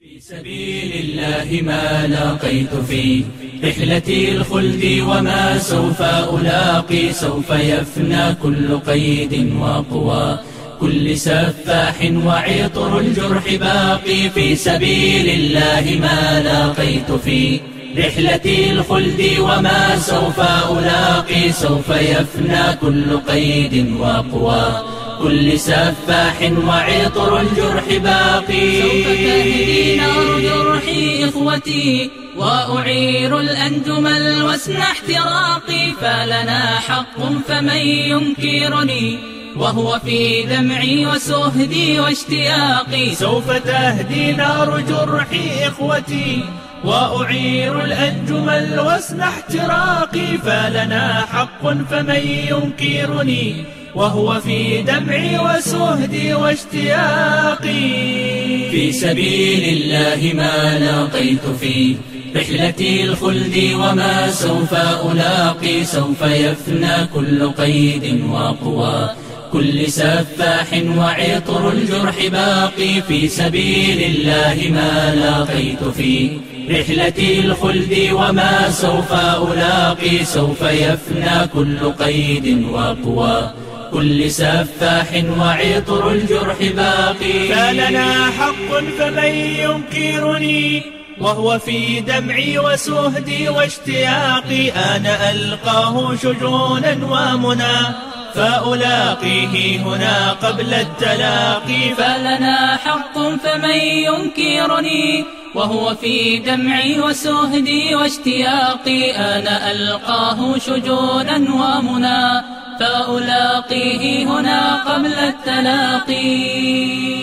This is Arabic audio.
في سبيل الله ما لاقيت في رحلة الخلد وما سوف ألاقي، سوف يفنى كل قيد وقوى كل سفاح وعطر الجرح باقي. في سبيل الله ما لاقيت في رحلة الخلد وما سوف ألاقي، سوف يفنى كل قيد وقوى كل سفاح وعطر الجرح باقي. سوف تهدي نار جرحي إخوتي وأعير الأنجم الوسن احتراقي، فلنا حق فمن ينكرني وهو في دمعي وسهدي واشتياقي. سوف تهدي نار جرحي إخوتي وأعير الأنجم الوسن احتراقي، فلنا حق فمن ينكرني وهو في دمعي وسهدي واشتياقي. في سبيل الله ما لاقيت في رحلة الخلد وما سوف ألاقي، سوف يفنى كل قيد وقوى كل سفاح وعطر الجرح باقي. في سبيل الله ما لاقيت في رحلة الخلد وما سوف ألاقي، سوف يفنى كل قيد وقوى كل سفاح وعطر الجرح باقي. فلنا حق فمن ينكرني وهو في دمعي وسهدي واشتياقي. أنا ألقاه شجونا ومنى فألاقيه هنا قبل التلاقي. فلنا حق فمن ينكرني وهو في دمعي وسهدي واشتياقي. أنا ألقاه شجونا ومنى فألاقيه هنا قبل التلاقي.